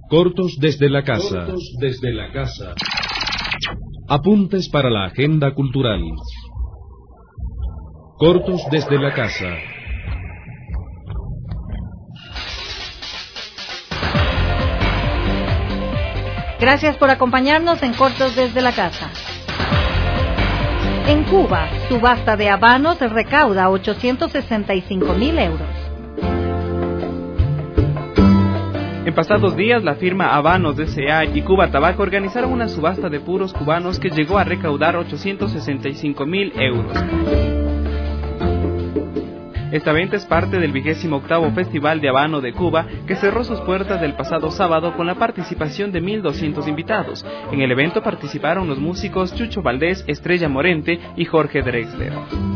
Cortos desde la casa. Cortos desde la casa. Apuntes para la agenda cultural. Cortos desde la casa. Gracias por acompañarnos en Cortos desde la casa. En Cuba, subasta de habanos recauda 865.000 euros. En pasados días, la firma Habanos S.A. y Cuba Tabaco organizaron una subasta de puros cubanos que llegó a recaudar 865.000 euros. Esta venta es parte del 28º Festival de Habano de Cuba, que cerró sus puertas el pasado sábado con la participación de 1.200 invitados. En el evento participaron los músicos Chucho Valdés, Estrella Morente y Jorge Drexler.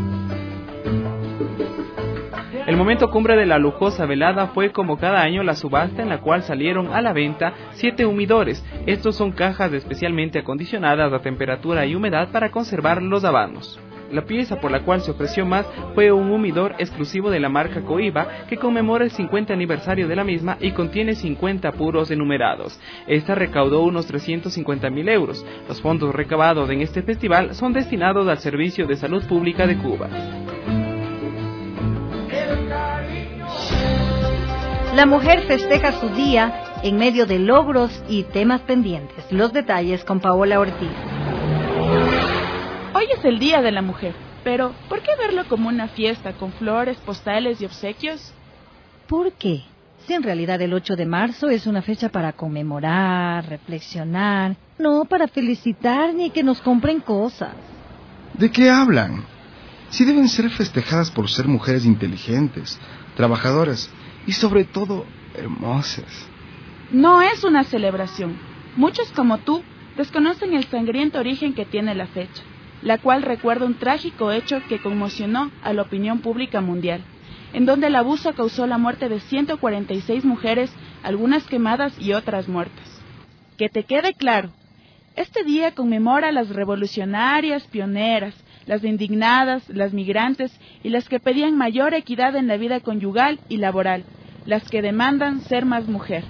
El momento cumbre de la lujosa velada fue, como cada año, la subasta en la cual salieron a la venta 7 humidores. Estos son cajas especialmente acondicionadas a temperatura y humedad para conservar los habanos. La pieza por la cual se ofreció más fue un humidor exclusivo de la marca Coiba, que conmemora el 50 aniversario de la misma y contiene 50 puros enumerados. Esta recaudó unos 350.000 euros. Los fondos recabados en este festival son destinados al Servicio de Salud Pública de Cuba. La mujer festeja su día en medio de logros y temas pendientes. Los detalles con Paola Ortiz. Hoy es el Día de la Mujer, pero ¿por qué verlo como una fiesta con flores, postales y obsequios? ¿Por qué? Si en realidad el 8 de marzo es una fecha para conmemorar, reflexionar, no para felicitar ni que nos compren cosas. ¿De qué hablan? Sí deben ser festejadas por ser mujeres inteligentes, trabajadoras y sobre todo hermosas. No es una celebración. Muchos como tú desconocen el sangriento origen que tiene la fecha, la cual recuerda un trágico hecho que conmocionó a la opinión pública mundial, en donde el abuso causó la muerte de 146 mujeres, algunas quemadas y otras muertas. Que te quede claro, este día conmemora a las revolucionarias pioneras, las indignadas, las migrantes y las que pedían mayor equidad en la vida conyugal y laboral, las que demandan ser más mujer.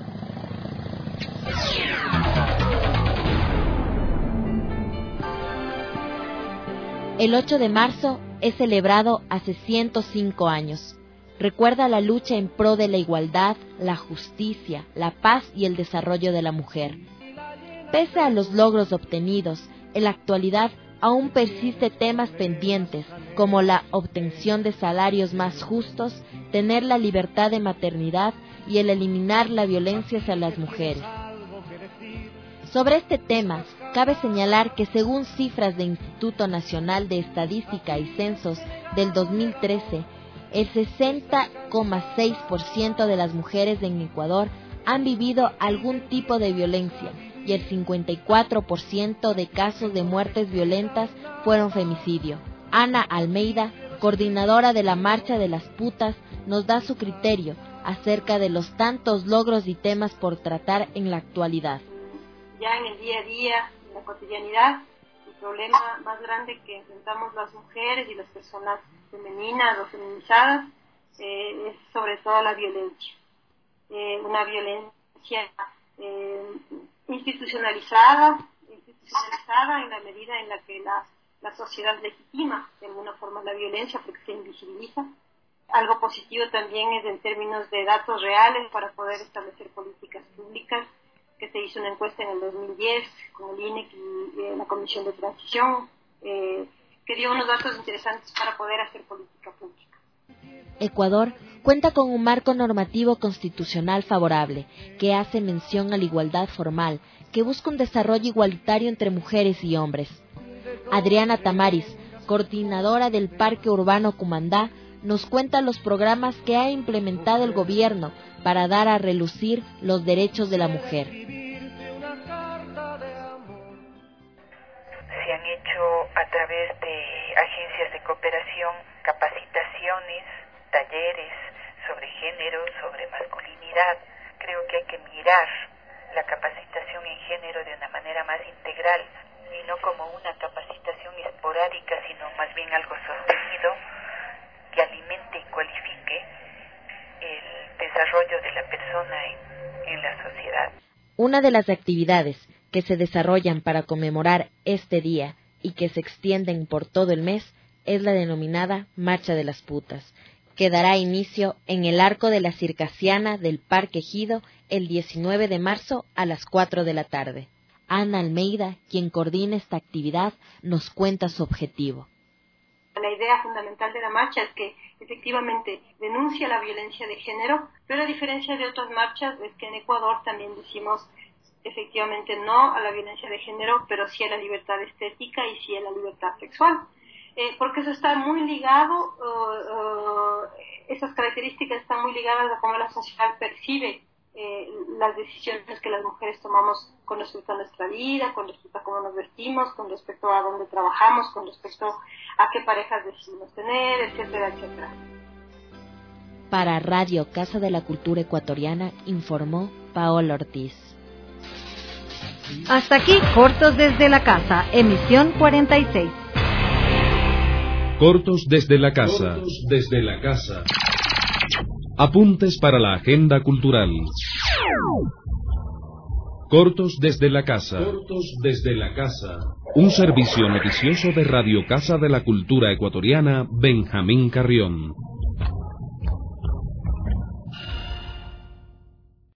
El 8 de marzo es celebrado hace 105 años. Recuerda la lucha en pro de la igualdad, la justicia, la paz y el desarrollo de la mujer. Pese a los logros obtenidos, en la actualidad aún persiste temas pendientes, como la obtención de salarios más justos, tener la libertad de maternidad y el eliminar la violencia hacia las mujeres. Sobre este tema, cabe señalar que según cifras del Instituto Nacional de Estadística y Censos del 2013, el 60,6% de las mujeres en Ecuador han vivido algún tipo de violencia y el 54% de casos de muertes violentas fueron femicidio. Ana Almeida, coordinadora de la Marcha de las Putas, nos da su criterio acerca de los tantos logros y temas por tratar en la actualidad. Ya en el día a día, en la cotidianidad, el problema más grande que enfrentamos las mujeres y las personas femeninas o feminizadas es sobre todo la violencia. Una violencia institucionalizada en la medida en la que la sociedad legitima de alguna forma la violencia porque se invisibiliza. Algo positivo también es en términos de datos reales para poder establecer políticas públicas, que se hizo una encuesta en el 2010 con el INEC y la Comisión de Transición, que dio unos datos interesantes para poder hacer política pública. Ecuador cuenta con un marco normativo constitucional favorable, que hace mención a la igualdad formal, que busca un desarrollo igualitario entre mujeres y hombres. Adriana Tamaris, coordinadora del Parque Urbano Cumandá, nos cuenta los programas que ha implementado el gobierno para dar a relucir los derechos de la mujer. Se han hecho a través de agencias de cooperación capacitaciones, talleres sobre género, sobre masculinidad. Creo que hay que mirar la capacitación en género de una manera más integral y no como una capacitación esporádica, sino más bien algo sostenido que alimente y cualifique el desarrollo de la persona en la sociedad. Una de las actividades que se desarrollan para conmemorar este día y que se extienden por todo el mes es la denominada Marcha de las Putas, que dará inicio en el Arco de la Circasiana del Parque Ejido el 19 de marzo a las 4 de la tarde. Ana Almeida, quien coordina esta actividad, nos cuenta su objetivo. La idea fundamental de la marcha es que efectivamente denuncia la violencia de género, pero a diferencia de otras marchas, es que en Ecuador también decimos efectivamente no a la violencia de género, pero sí a la libertad estética y sí a la libertad sexual. Porque eso está muy ligado, esas características están muy ligadas a cómo la sociedad percibe las decisiones que las mujeres tomamos con respecto a nuestra vida, con respecto a cómo nos vestimos, con respecto a dónde trabajamos, con respecto a qué parejas decidimos tener, etcétera, etcétera. Para Radio Casa de la Cultura Ecuatoriana, informó Paola Ortiz. Hasta aquí, Cortos desde la Casa, emisión 46. Cortos desde la casa. Cortos desde la casa. Apuntes para la agenda cultural. Cortos desde la casa. Cortos desde la casa. Un servicio noticioso de Radio Casa de la Cultura Ecuatoriana, Benjamín Carrión.